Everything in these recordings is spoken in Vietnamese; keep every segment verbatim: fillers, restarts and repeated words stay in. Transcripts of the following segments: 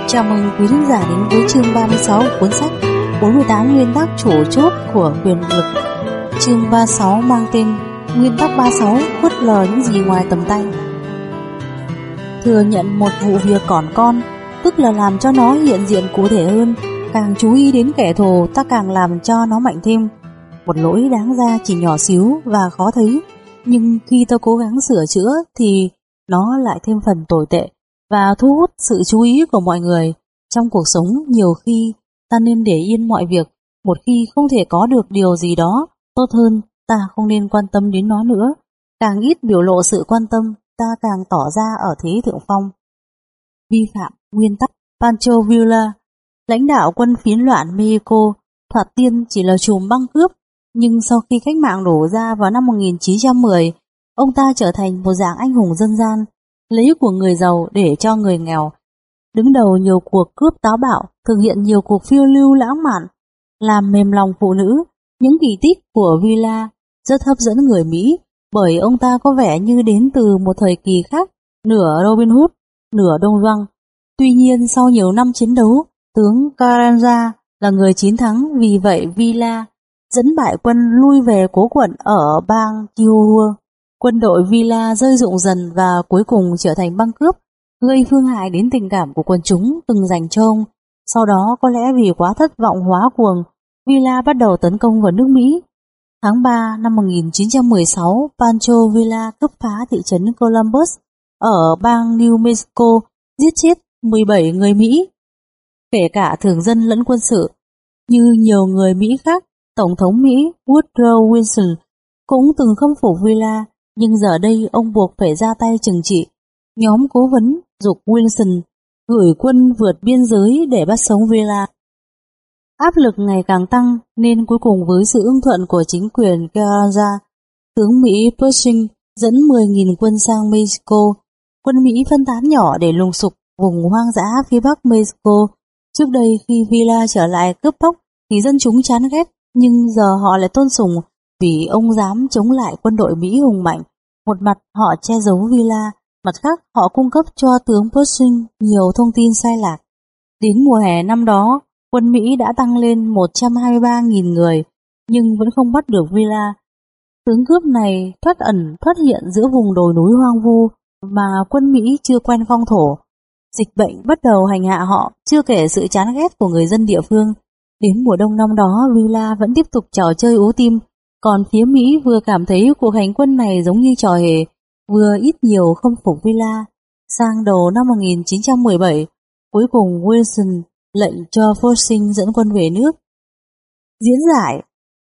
Chào mừng quý thính giả đến với chương ba mươi sáu của cuốn sách bốn mươi tám nguyên tắc chủ chốt của quyền lực. Chương ba mươi sáu mang tên Nguyên tắc ba mươi sáu phớt lờ những gì ngoài tầm tay. Thừa nhận một vụ việc còn con, tức là làm cho nó hiện diện cụ thể hơn. Càng chú ý đến kẻ thù, ta càng làm cho nó mạnh thêm. Một lỗi đáng ra chỉ nhỏ xíu và khó thấy, nhưng khi ta cố gắng sửa chữa thì nó lại thêm phần tồi tệ và thu hút sự chú ý của mọi người. Trong cuộc sống, nhiều khi ta nên để yên mọi việc. Một khi không thể có được điều gì đó tốt hơn, ta không nên quan tâm đến nó nữa. Càng ít biểu lộ sự quan tâm, ta càng tỏ ra ở thế thượng phong. Vi phạm nguyên tắc. Pancho Villa, lãnh đạo quân phiến loạn Mexico, thoạt tiên chỉ là trùm băng cướp, nhưng sau khi cách mạng đổ ra vào năm một nghìn chín trăm mười, ông ta trở thành một dạng anh hùng dân gian, lấy của người giàu để cho người nghèo, đứng đầu nhiều cuộc cướp táo bạo, thực hiện nhiều cuộc phiêu lưu lãng mạn, làm mềm lòng phụ nữ. Những kỳ tích của Villa rất hấp dẫn người Mỹ, bởi ông ta có vẻ như đến từ một thời kỳ khác, nửa Robin Hood, nửa Don Juan. Tuy nhiên sau nhiều năm chiến đấu, tướng Carranza là người chiến thắng, vì vậy Villa dẫn bại quân lui về cố quận ở bang Chihuahua. Quân đội Villa rơi rụng dần và cuối cùng trở thành băng cướp, gây phương hại đến tình cảm của quần chúng từng dành cho ông. Sau đó, có lẽ vì quá thất vọng hóa cuồng, Villa bắt đầu tấn công vào nước Mỹ. Tháng ba năm một nghìn chín trăm mười sáu, Pancho Villa cướp phá thị trấn Columbus ở bang New Mexico, giết chết mười bảy người Mỹ, kể cả thường dân lẫn quân sự. Như nhiều người Mỹ khác, Tổng thống Mỹ Woodrow Wilson cũng từng khâm phục Villa, nhưng giờ đây ông buộc phải ra tay trừng trị. Nhóm cố vấn giục Wilson gửi quân vượt biên giới để bắt sống Villa. Áp lực ngày càng tăng nên cuối cùng với sự ưng thuận của chính quyền Carranza, tướng Mỹ Pershing dẫn mười nghìn quân sang Mexico. Quân Mỹ phân tán nhỏ để lùng sục vùng hoang dã phía bắc Mexico. Trước đây khi Villa trở lại cướp bóc thì dân chúng chán ghét, nhưng giờ họ lại tôn sùng vì ông dám chống lại quân đội Mỹ hùng mạnh. Một mặt họ che giấu Villa, mặt khác họ cung cấp cho tướng Pershing nhiều thông tin sai lạc. Đến mùa hè năm đó, quân Mỹ đã tăng lên một trăm hai mươi ba nghìn người, nhưng vẫn không bắt được Villa. Tướng cướp này thoát ẩn thoát hiện giữa vùng đồi núi hoang vu mà quân Mỹ chưa quen phong thổ. Dịch bệnh bắt đầu hành hạ họ, chưa kể sự chán ghét của người dân địa phương. Đến mùa đông năm đó, Villa vẫn tiếp tục trò chơi ố tim, còn phía Mỹ vừa cảm thấy cuộc hành quân này giống như trò hề, vừa ít nhiều khâm phục Villa. Sang đầu năm một nghìn chín trăm mười bảy, cuối cùng Wilson lệnh cho Pershing dẫn quân về nước. Diễn giải.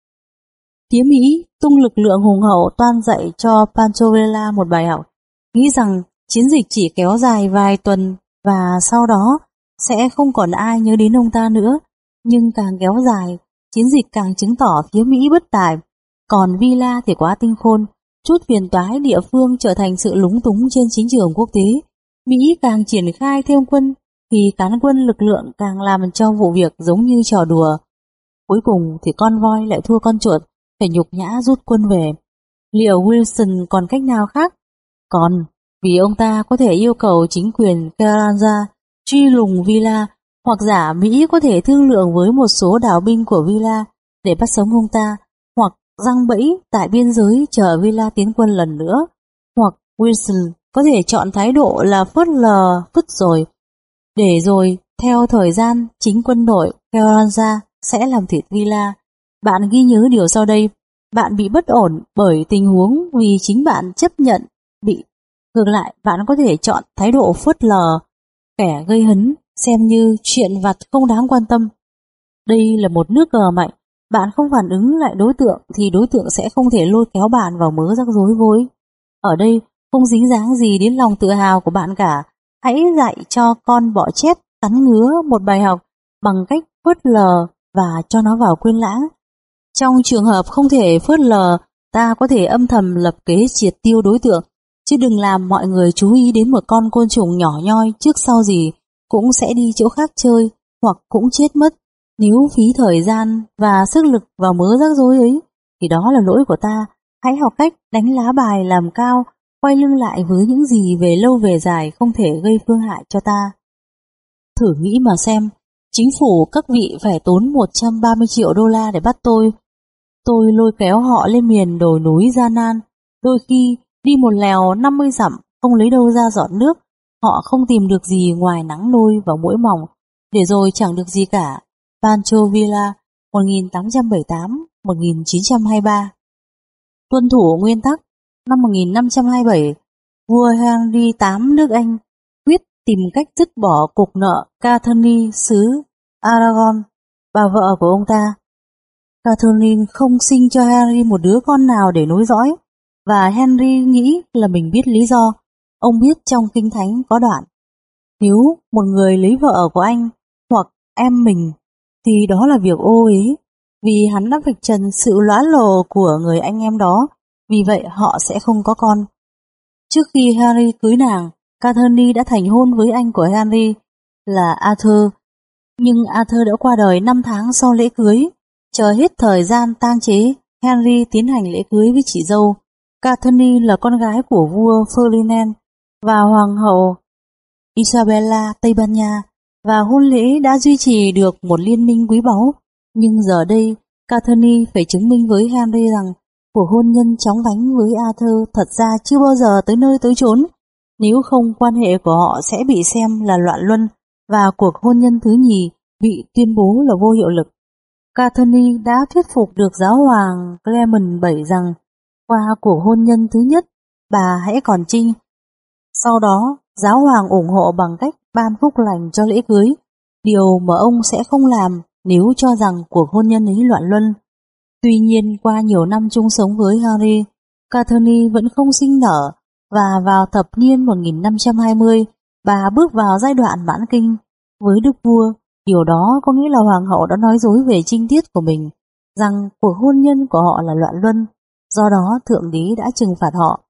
Phía Mỹ tung lực lượng hùng hậu toan dạy cho Pancho Villa một bài học, nghĩ rằng chiến dịch chỉ kéo dài vài tuần và sau đó sẽ không còn ai nhớ đến ông ta nữa. Nhưng càng kéo dài, chiến dịch càng chứng tỏ phía Mỹ bất tài, còn Villa thì quá tinh khôn. Chút phiền toái địa phương trở thành sự lúng túng trên chính trường quốc tế. Mỹ càng triển khai thêm quân thì cán quân lực lượng càng làm cho vụ việc giống như trò đùa. Cuối cùng thì con voi lại thua con chuột, phải nhục nhã rút quân về. Liệu Wilson còn cách nào khác? Còn, vì ông ta có thể yêu cầu chính quyền Carranza truy lùng Villa, hoặc giả Mỹ có thể thương lượng với một số đảo binh của Villa để bắt sống ông ta, hoặc giăng bẫy tại biên giới chờ Villa tiến quân lần nữa, hoặc Wilson có thể chọn thái độ là phớt lờ vứt rồi, để rồi theo thời gian chính quân đội Carranza sẽ làm thịt Villa. Bạn ghi nhớ điều sau đây: bạn bị bất ổn bởi tình huống vì chính bạn chấp nhận bị. Ngược lại, bạn có thể chọn thái độ phớt lờ kẻ gây hấn, xem như chuyện vặt không đáng quan tâm. Đây là một nước cờ mạnh, bạn không phản ứng lại đối tượng thì đối tượng sẽ không thể lôi kéo bạn vào mớ rắc rối vối. Ở đây không dính dáng gì đến lòng tự hào của bạn cả. Hãy dạy cho con bọ chét cắn ngứa một bài học bằng cách phớt lờ và cho nó vào quên lãng. Trong trường hợp không thể phớt lờ, ta có thể âm thầm lập kế triệt tiêu đối tượng, chứ đừng làm mọi người chú ý đến một con côn trùng nhỏ nhoi trước sau gì cũng sẽ đi chỗ khác chơi, hoặc cũng chết mất. Nếu phí thời gian và sức lực vào mớ rắc rối ấy, thì đó là lỗi của ta. Hãy học cách đánh lá bài làm cao, quay lưng lại với những gì về lâu về dài không thể gây phương hại cho ta. Thử nghĩ mà xem, chính phủ các vị phải tốn một trăm ba mươi triệu đô la để bắt tôi. Tôi lôi kéo họ lên miền đồi núi gian nan, đôi khi đi một lèo năm mươi dặm không lấy đâu ra giọt nước, họ không tìm được gì ngoài nắng nôi và muỗi mỏng, để rồi chẳng được gì cả. Pancho Villa, một nghìn tám trăm bảy mươi tám đến một nghìn chín trăm hai mươi ba. Tuân thủ nguyên tắc. Năm một nghìn năm trăm hai mươi bảy, vua Henry đệ tám nước Anh quyết tìm cách dứt bỏ cục nợ Catherine xứ Aragon, bà vợ của ông ta. Catherine không sinh cho Henry một đứa con nào để nối dõi, và Henry nghĩ là mình biết lý do. Ông biết trong Kinh Thánh có đoạn: nếu một người lấy vợ của anh hoặc em mình thì đó là việc ô uế, vì hắn đã vạch trần sự lõa lồ của người anh em đó, vì vậy họ sẽ không có con. Trước khi Henry cưới nàng, Catherine đã thành hôn với anh của Henry là Arthur, nhưng Arthur đã qua đời năm tháng sau lễ cưới. Chờ hết thời gian tang chế, Henry tiến hành lễ cưới với chị dâu. Catherine là con gái của vua Ferdinand và hoàng hậu Isabella Tây Ban Nha, và hôn lễ đã duy trì được một liên minh quý báu. Nhưng giờ đây, Catherine phải chứng minh với Henry rằng cuộc hôn nhân chóng vánh với Arthur thật ra chưa bao giờ tới nơi tới chốn. Nếu không, quan hệ của họ sẽ bị xem là loạn luân và cuộc hôn nhân thứ nhì bị tuyên bố là vô hiệu lực. Catherine đã thuyết phục được giáo hoàng Clement bảy rằng qua cuộc hôn nhân thứ nhất, bà hãy còn trinh. Sau đó, giáo hoàng ủng hộ bằng cách ban phúc lành cho lễ cưới, điều mà ông sẽ không làm nếu cho rằng cuộc hôn nhân ấy loạn luân. Tuy nhiên, qua nhiều năm chung sống với Henry, Catherine vẫn không sinh nở, và vào thập niên một nghìn năm trăm hai mươi, bà bước vào giai đoạn mãn kinh. Với đức vua, điều đó có nghĩa là hoàng hậu đã nói dối về trinh tiết của mình, rằng cuộc hôn nhân của họ là loạn luân, do đó Thượng Đế đã trừng phạt họ.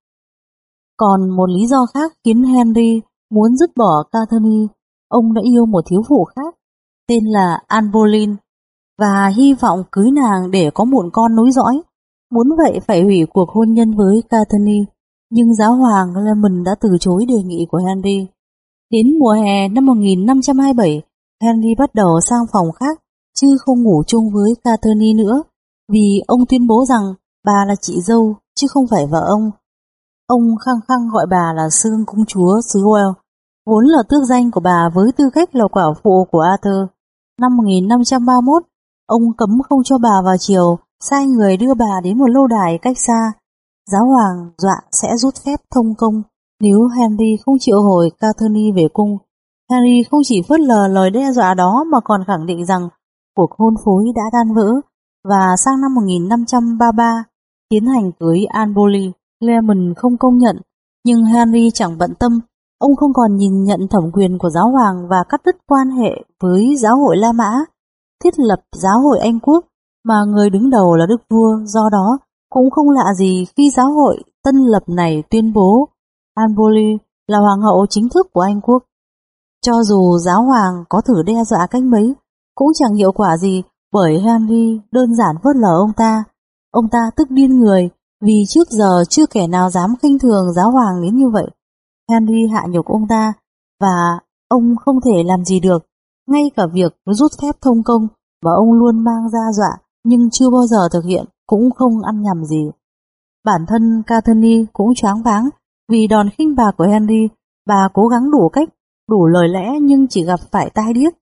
Còn một lý do khác khiến Henry muốn dứt bỏ Catherine, ông đã yêu một thiếu phụ khác, tên là Anne Boleyn, và hy vọng cưới nàng để có một con nối dõi. Muốn vậy phải hủy cuộc hôn nhân với Catherine, nhưng giáo hoàng Clement đã từ chối đề nghị của Henry. Đến mùa hè năm một nghìn năm trăm hai mươi bảy, Henry bắt đầu sang phòng khác, chứ không ngủ chung với Catherine nữa, vì ông tuyên bố rằng bà là chị dâu, chứ không phải vợ ông. Ông khăng khăng gọi bà là Sương công chúa xứ Wales, vốn là tước danh của bà với tư cách là quả phụ của Arthur. Năm một nghìn năm trăm ba mươi mốt, ông cấm không cho bà vào triều, sai người đưa bà đến một lâu đài cách xa. Giáo hoàng dọa sẽ rút phép thông công nếu Henry không triệu hồi Catherine về cung. Henry không chỉ phớt lờ lời đe dọa đó mà còn khẳng định rằng cuộc hôn phối đã tan vỡ, và sang năm một nghìn năm trăm ba mươi ba tiến hành cưới Anne Boleyn. Clement không công nhận, nhưng Henry chẳng bận tâm. Ông không còn nhìn nhận thẩm quyền của giáo hoàng và cắt đứt quan hệ với giáo hội La Mã, thiết lập giáo hội Anh Quốc mà người đứng đầu là đức vua. Do đó cũng không lạ gì khi giáo hội tân lập này tuyên bố Anne Boleyn là hoàng hậu chính thức của Anh Quốc. Cho dù giáo hoàng có thử đe dọa cách mấy, cũng chẳng hiệu quả gì, bởi Henry đơn giản phớt lờ ông ta. Ông ta tức điên người, vì trước giờ chưa kẻ nào dám khinh thường giáo hoàng đến như vậy. Henry hạ nhục ông ta, và ông không thể làm gì được. Ngay cả việc rút phép thông công mà ông luôn mang ra dọa nhưng chưa bao giờ thực hiện cũng không ăn nhầm gì. Bản thân Catherine cũng choáng váng vì đòn khinh bạc của Henry. Bà cố gắng đủ cách, đủ lời lẽ nhưng chỉ gặp phải tai điếc.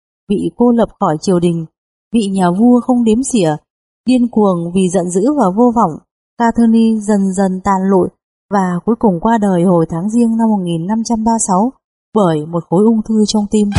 Bị cô lập khỏi triều đình, vị nhà vua không đếm xỉa, điên cuồng vì giận dữ và vô vọng, Catherine dần dần tàn lụi và cuối cùng qua đời hồi tháng Giêng năm một nghìn năm trăm ba mươi sáu bởi một khối ung thư trong tim.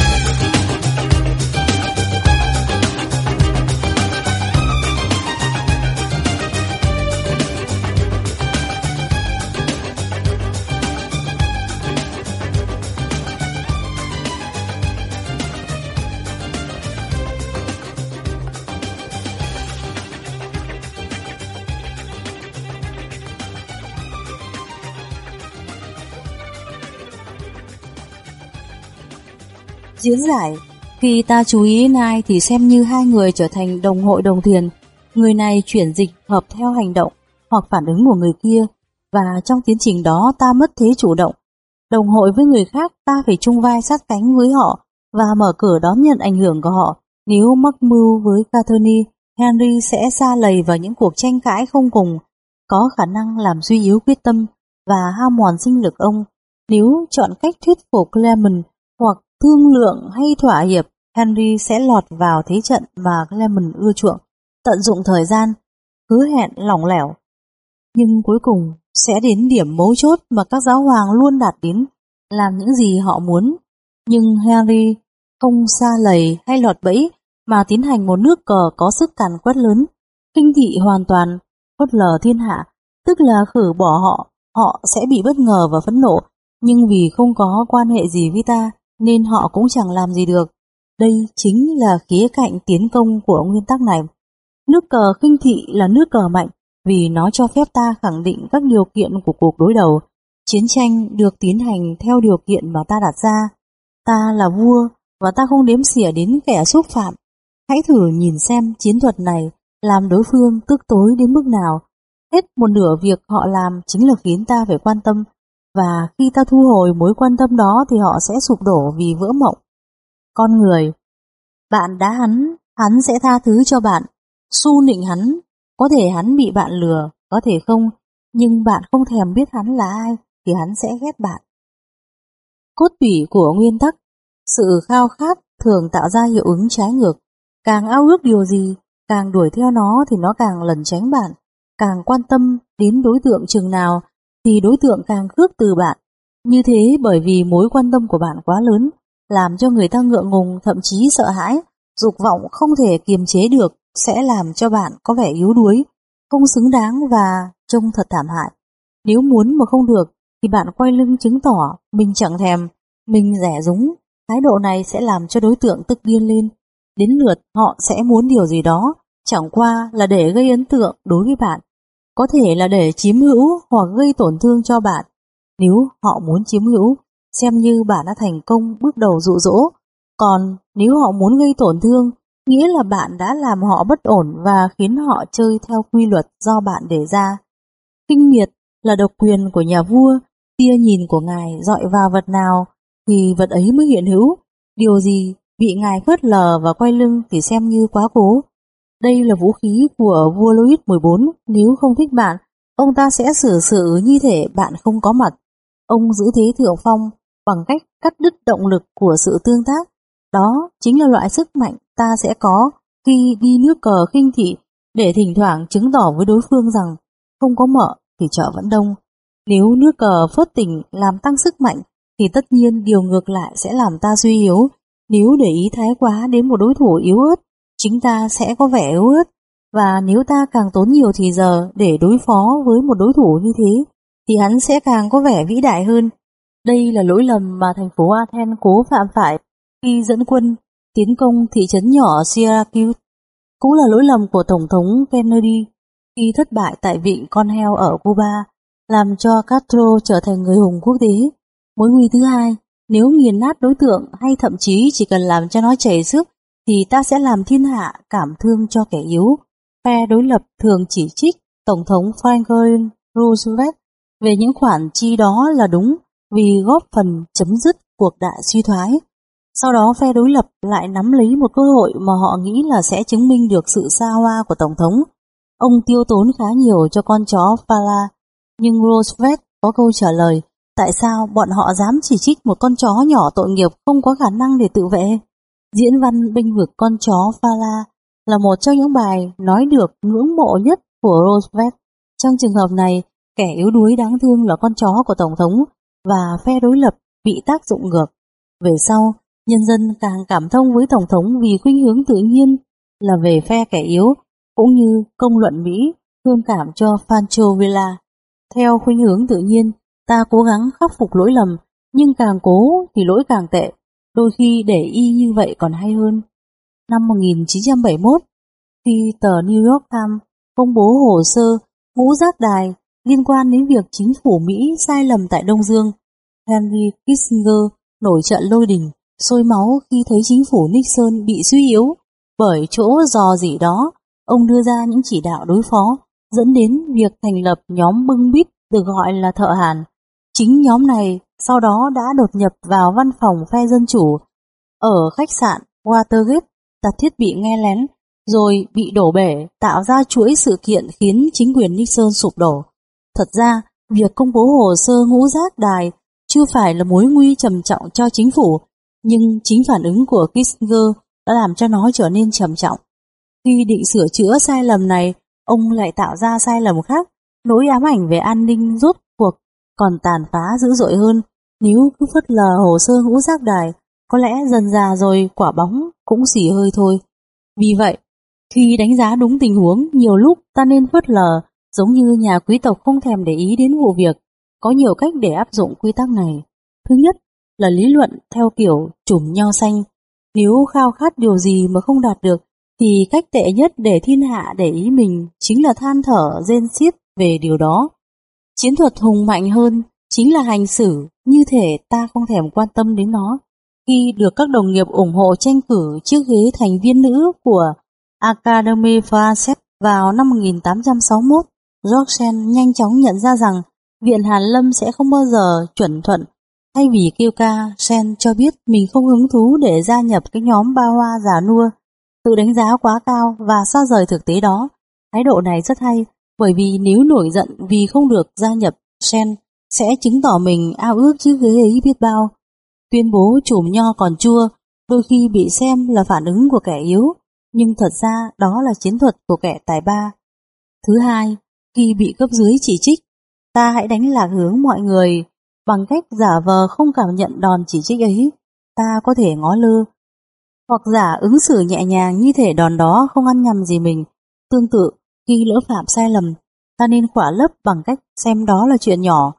Diễn giải: khi ta chú ý đến ai thì xem như hai người trở thành đồng hội đồng thuyền. Người này chuyển dịch hợp theo hành động hoặc phản ứng của người kia, và trong tiến trình đó ta mất thế chủ động. Đồng hội với người khác, ta phải chung vai sát cánh với họ, và mở cửa đón nhận ảnh hưởng của họ. Nếu mắc mưu với Catherine, Henry sẽ sa lầy vào những cuộc tranh cãi không cùng, có khả năng làm suy yếu quyết tâm và hao mòn sinh lực ông. Nếu chọn cách thuyết phục Clement hoặc thương lượng hay thỏa hiệp, Henry sẽ lọt vào thế trận mà Clement ưa chuộng, tận dụng thời gian, hứa hẹn lỏng lẻo. Nhưng cuối cùng sẽ đến điểm mấu chốt mà các giáo hoàng luôn đạt đến, làm những gì họ muốn. Nhưng Henry không sa lầy hay lọt bẫy mà tiến hành một nước cờ có sức càn quét lớn, kinh thị hoàn toàn, phớt lờ thiên hạ, tức là khử bỏ họ. Họ sẽ bị bất ngờ và phẫn nộ, nhưng vì không có quan hệ gì với ta nên họ cũng chẳng làm gì được. Đây chính là khía cạnh tiến công của nguyên tắc này. Nước cờ khinh thị là nước cờ mạnh vì nó cho phép ta khẳng định các điều kiện của cuộc đối đầu. Chiến tranh được tiến hành theo điều kiện mà ta đặt ra. Ta là vua và ta không đếm xỉa đến kẻ xúc phạm. Hãy thử nhìn xem chiến thuật này làm đối phương tức tối đến mức nào. Hết một nửa việc họ làm chính là khiến ta phải quan tâm, và khi ta thu hồi mối quan tâm đó thì họ sẽ sụp đổ vì vỡ mộng. Con người, bạn đá hắn, hắn sẽ tha thứ cho bạn. Su nịnh hắn, có thể hắn bị bạn lừa, có thể không, nhưng bạn không thèm biết hắn là ai thì hắn sẽ ghét bạn. Cốt tủy của nguyên tắc, sự khao khát thường tạo ra hiệu ứng trái ngược. Càng ao ước điều gì, càng đuổi theo nó thì nó càng lẩn tránh bạn. Càng quan tâm đến đối tượng chừng nào thì đối tượng càng khước từ bạn. Như thế bởi vì mối quan tâm của bạn quá lớn, làm cho người ta ngượng ngùng, thậm chí sợ hãi, dục vọng không thể kiềm chế được, sẽ làm cho bạn có vẻ yếu đuối, không xứng đáng và trông thật thảm hại. Nếu muốn mà không được thì bạn quay lưng chứng tỏ mình chẳng thèm, mình rẻ rúng. Thái độ này sẽ làm cho đối tượng tức điên lên. Đến lượt họ sẽ muốn điều gì đó, chẳng qua là để gây ấn tượng đối với bạn. Có thể là để chiếm hữu hoặc gây tổn thương cho bạn. Nếu họ muốn chiếm hữu, xem như bạn đã thành công bước đầu dụ dỗ. Còn nếu họ muốn gây tổn thương, nghĩa là bạn đã làm họ bất ổn và khiến họ chơi theo quy luật do bạn đề ra. Kinh miệt là độc quyền của nhà vua, tia nhìn của ngài dọi vào vật nào thì vật ấy mới hiện hữu. Điều gì bị ngài phớt lờ và quay lưng thì xem như quá cố. Đây là vũ khí của vua Louis mười bốn, nếu không thích bạn, ông ta sẽ xử sự như thể bạn không có mặt. Ông giữ thế thượng phong bằng cách cắt đứt động lực của sự tương tác. Đó chính là loại sức mạnh ta sẽ có khi đi nước cờ khinh thị, để thỉnh thoảng chứng tỏ với đối phương rằng không có mợ thì chợ vẫn đông. Nếu nước cờ phớt tình làm tăng sức mạnh thì tất nhiên điều ngược lại sẽ làm ta suy yếu. Nếu để ý thái quá đến một đối thủ yếu ớt, chính ta sẽ có vẻ yếu ớt, và nếu ta càng tốn nhiều thì giờ để đối phó với một đối thủ như thế thì hắn sẽ càng có vẻ vĩ đại hơn. Đây là lỗi lầm mà thành phố Athens cố phạm phải khi dẫn quân tiến công thị trấn nhỏ Syracuse. Cũng là lỗi lầm của Tổng thống Kennedy khi thất bại tại vịnh con heo ở Cuba, làm cho Castro trở thành người hùng quốc tế. Mối nguy thứ hai, nếu nghiền nát đối tượng hay thậm chí chỉ cần làm cho nó chảy xước thì ta sẽ làm thiên hạ cảm thương cho kẻ yếu. Phe đối lập thường chỉ trích Tổng thống Franklin Roosevelt về những khoản chi đó là đúng vì góp phần chấm dứt cuộc đại suy thoái. Sau đó phe đối lập lại nắm lấy một cơ hội mà họ nghĩ là sẽ chứng minh được sự xa hoa của Tổng thống. Ông tiêu tốn khá nhiều cho con chó Fala, nhưng Roosevelt có câu trả lời tại sao bọn họ dám chỉ trích một con chó nhỏ tội nghiệp không có khả năng để tự vệ. Diễn văn bênh vực con chó Fala là một trong những bài nói được ngưỡng mộ nhất của Roosevelt. Trong trường hợp này, kẻ yếu đuối đáng thương là con chó của Tổng thống và phe đối lập bị tác dụng ngược. Về sau, nhân dân càng cảm thông với Tổng thống vì khuynh hướng tự nhiên là về phe kẻ yếu, cũng như công luận Mỹ thương cảm cho Pancho Villa. Theo khuynh hướng tự nhiên, ta cố gắng khắc phục lỗi lầm, nhưng càng cố thì lỗi càng tệ. Đôi khi để y như vậy còn hay hơn. Năm một nghìn chín trăm bảy mươi mốt, khi tờ New York Times công bố hồ sơ ngũ giác đài liên quan đến việc chính phủ Mỹ sai lầm tại Đông Dương, Henry Kissinger nổi trận lôi đình, sôi máu khi thấy chính phủ Nixon bị suy yếu bởi chỗ dò dỉ đó. Ông đưa ra những chỉ đạo đối phó, dẫn đến việc thành lập nhóm bưng bít được gọi là thợ Hàn. Chính nhóm này sau đó đã đột nhập vào văn phòng phe Dân Chủ, ở khách sạn Watergate đặt thiết bị nghe lén rồi bị đổ bể, tạo ra chuỗi sự kiện khiến chính quyền Nixon sụp đổ. Thật ra, việc công bố hồ sơ ngũ giác đài chưa phải là mối nguy trầm trọng cho chính phủ, nhưng chính phản ứng của Kissinger đã làm cho nó trở nên trầm trọng. Khi định sửa chữa sai lầm này, ông lại tạo ra sai lầm khác. Nỗi ám ảnh về an ninh rốt cuộc còn tàn phá dữ dội hơn. Nếu cứ phớt lờ hồ sơ ngũ giác đài, có lẽ dần dà rồi quả bóng cũng xì hơi thôi. Vì vậy, khi đánh giá đúng tình huống, nhiều lúc ta nên phớt lờ, giống như nhà quý tộc không thèm để ý đến vụ việc. Có nhiều cách để áp dụng quy tắc này. Thứ nhất là lý luận theo kiểu chùm nho xanh. Nếu khao khát điều gì mà không đạt được, thì cách tệ nhất để thiên hạ để ý mình chính là than thở rên xiết về điều đó. Chiến thuật hùng mạnh hơn chính là hành xử như thể ta không thèm quan tâm đến nó. Khi được các đồng nghiệp ủng hộ tranh cử chiếc ghế thành viên nữ của Académie Française vào năm một nghìn tám trăm sáu mươi mốt, George Sand nhanh chóng nhận ra rằng Viện Hàn Lâm sẽ không bao giờ chuẩn thuận. Thay vì kêu ca, Sand cho biết mình không hứng thú để gia nhập cái nhóm ba hoa già nua, tự đánh giá quá cao và xa rời thực tế đó. Thái độ này rất hay, bởi vì nếu nổi giận vì không được gia nhập, Sand sẽ chứng tỏ mình ao ước chiếc ghế ấy biết bao. Tuyên bố chùm nho còn chua đôi khi bị xem là phản ứng của kẻ yếu, nhưng thật ra đó là chiến thuật của kẻ tài ba. Thứ hai, khi bị cấp dưới chỉ trích, ta hãy đánh lạc hướng mọi người bằng cách giả vờ không cảm nhận đòn chỉ trích ấy. Ta có thể ngó lơ, hoặc giả ứng xử nhẹ nhàng như thể đòn đó không ăn nhầm gì mình. Tương tự, khi lỡ phạm sai lầm, ta nên khỏa lấp bằng cách xem đó là chuyện nhỏ.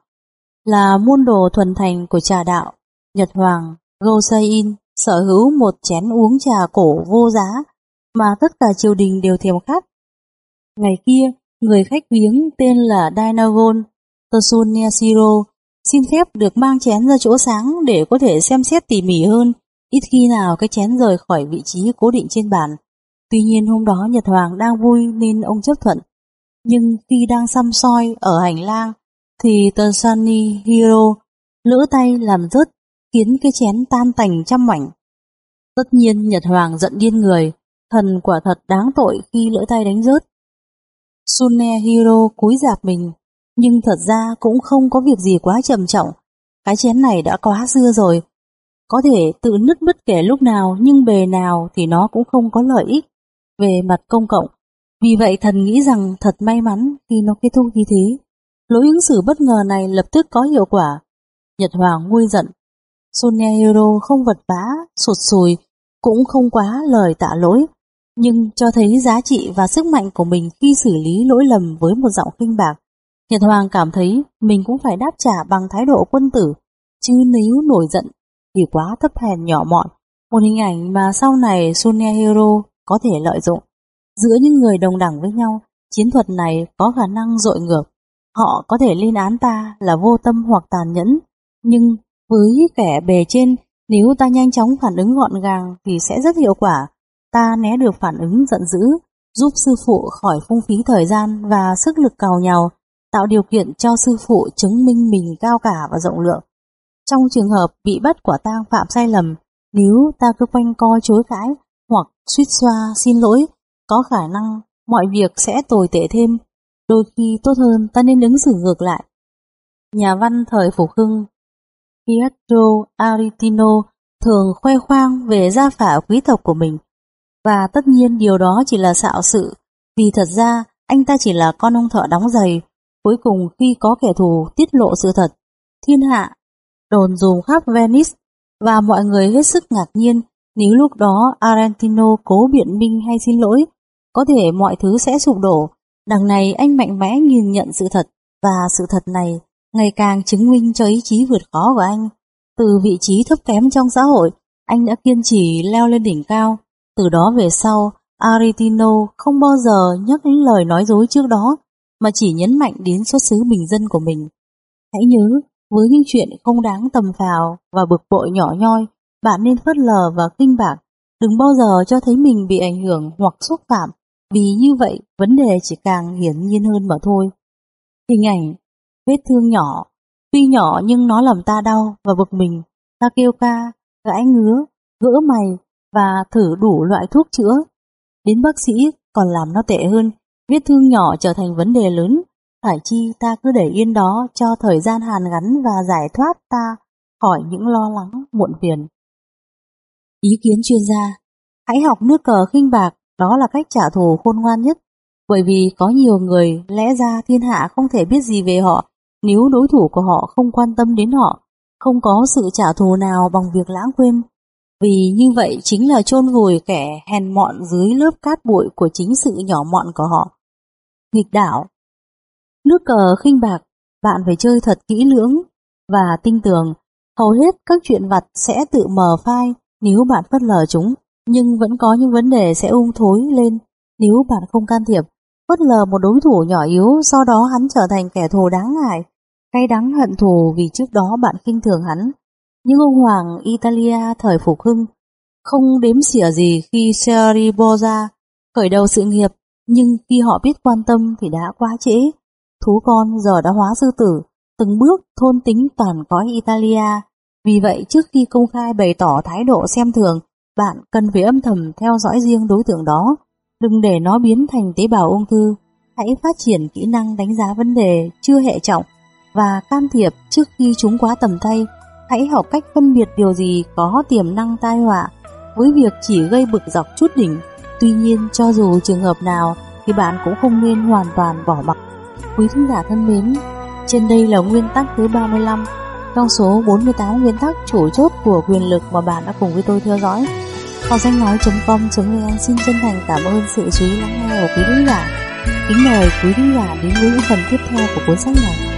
Là môn đồ thuần thành của trà đạo, Nhật Hoàng Go-Sein sở hữu một chén uống trà cổ vô giá mà tất cả triều đình đều thèm khát. Ngày kia, người khách viếng tên là Dainagon Tsuneshiro xin phép được mang chén ra chỗ sáng để có thể xem xét tỉ mỉ hơn. Ít khi nào cái chén rời khỏi vị trí cố định trên bàn. Tuy nhiên hôm đó Nhật Hoàng đang vui nên ông chấp thuận. Nhưng khi đang săm soi ở hành lang thì Tsuneshiro lỡ tay làm rớt, khiến cái chén tan tành trăm mảnh. Tất nhiên Nhật Hoàng giận điên người, thần quả thật đáng tội khi lỡ tay đánh rớt. Tsuneshiro cúi rạp mình, nhưng thật ra cũng không có việc gì quá trầm trọng. Cái chén này đã quá xưa rồi, có thể tự nứt bất kể lúc nào, nhưng bề nào thì nó cũng không có lợi ích về mặt công cộng. Vì vậy thần nghĩ rằng thật may mắn khi nó kết thúc như thế. Lối ứng xử bất ngờ này lập tức có hiệu quả. Nhật Hoàng nguôi giận. Tsuneshiro không vật vã, sụt sùi, cũng không quá lời tạ lỗi, nhưng cho thấy giá trị và sức mạnh của mình khi xử lý lỗi lầm với một giọng khinh bạc. Nhật Hoàng cảm thấy mình cũng phải đáp trả bằng thái độ quân tử, chứ nếu nổi giận thì quá thấp hèn nhỏ mọn, một hình ảnh mà sau này Tsuneshiro có thể lợi dụng. Giữa những người đồng đẳng với nhau, chiến thuật này có khả năng dội ngược. Họ có thể lên án ta là vô tâm hoặc tàn nhẫn, nhưng với kẻ bề trên, nếu ta nhanh chóng phản ứng gọn gàng thì sẽ rất hiệu quả. Ta né được phản ứng giận dữ, giúp sư phụ khỏi phung phí thời gian và sức lực càu nhàu, tạo điều kiện cho sư phụ chứng minh mình cao cả và rộng lượng. Trong trường hợp bị bắt quả tang phạm sai lầm, nếu ta cứ quanh co chối cãi hoặc suýt xoa xin lỗi, có khả năng mọi việc sẽ tồi tệ thêm. Đôi khi tốt hơn ta nên ứng xử ngược lại. Nhà văn thời Phục Hưng Pietro Aretino thường khoe khoang về gia phả quý tộc của mình, và tất nhiên điều đó chỉ là xạo sự, vì thật ra anh ta chỉ là con ông thợ đóng giày. Cuối cùng khi có kẻ thù tiết lộ sự thật, thiên hạ đồn dùm khắp Venice và mọi người hết sức ngạc nhiên. Nếu lúc đó Aretino cố biện minh hay xin lỗi, có thể mọi thứ sẽ sụp đổ. Đằng này anh mạnh mẽ nhìn nhận sự thật, và sự thật này ngày càng chứng minh cho ý chí vượt khó của anh. Từ vị trí thấp kém trong xã hội, anh đã kiên trì leo lên đỉnh cao. Từ đó về sau, Aretino không bao giờ nhắc đến lời nói dối trước đó, mà chỉ nhấn mạnh đến xuất xứ bình dân của mình. Hãy nhớ, với những chuyện không đáng tầm phào và bực bội nhỏ nhoi, bạn nên phớt lờ và khinh bạc. Đừng bao giờ cho thấy mình bị ảnh hưởng hoặc xúc phạm, vì như vậy vấn đề chỉ càng hiển nhiên hơn mà thôi. Hình ảnh vết thương nhỏ, tuy nhỏ nhưng nó làm ta đau và bực mình. Ta kêu ca, gãi ngứa, gỡ mày và thử đủ loại thuốc chữa. Đến bác sĩ còn làm nó tệ hơn, vết thương nhỏ trở thành vấn đề lớn. Phải chi ta cứ để yên đó cho thời gian hàn gắn và giải thoát ta khỏi những lo lắng muộn phiền. Ý kiến chuyên gia: hãy học nước cờ khinh bạc, đó là cách trả thù khôn ngoan nhất. Bởi vì có nhiều người lẽ ra thiên hạ không thể biết gì về họ nếu đối thủ của họ không quan tâm đến họ, không có sự trả thù nào bằng việc lãng quên. Vì như vậy chính là chôn vùi kẻ hèn mọn dưới lớp cát bụi của chính sự nhỏ mọn của họ. Nghịch đảo. Nước cờ khinh bạc, bạn phải chơi thật kỹ lưỡng và tinh tường. Hầu hết các chuyện vặt sẽ tự mờ phai nếu bạn phớt lờ chúng, nhưng vẫn có những vấn đề sẽ ung thối lên nếu bạn không can thiệp. Phớt lờ một đối thủ nhỏ yếu, sau đó hắn trở thành kẻ thù đáng ngại, cay đắng hận thù vì trước đó bạn khinh thường hắn. Những ông hoàng Italia thời phục hưng không đếm xỉa gì khi Sariboza khởi đầu sự nghiệp, nhưng khi họ biết quan tâm thì đã quá trễ. Thú con giờ đã hóa sư tử, từng bước thôn tính toàn cõi Italia. Vì vậy trước khi công khai bày tỏ thái độ xem thường, bạn cần phải âm thầm theo dõi riêng đối tượng đó. Đừng để nó biến thành tế bào ung thư. Hãy phát triển kỹ năng đánh giá vấn đề chưa hệ trọng và can thiệp trước khi chúng quá tầm tay. Hãy học cách phân biệt điều gì có tiềm năng tai họa với việc chỉ gây bực dọc chút đỉnh. Tuy nhiên cho dù trường hợp nào thì bạn cũng không nên hoàn toàn bỏ mặc. Quý thính giả thân mến, trên đây là nguyên tắc thứ ba mươi lăm trong số bốn mươi tám nguyên tắc chủ chốt của quyền lực mà bạn đã cùng với tôi theo dõi. Kho sách nói chấm com chấm vn xin chân thành cảm ơn sự chú ý lắng nghe của quý thính giả. Kính mời quý thính giả đến với những phần tiếp theo của cuốn sách này.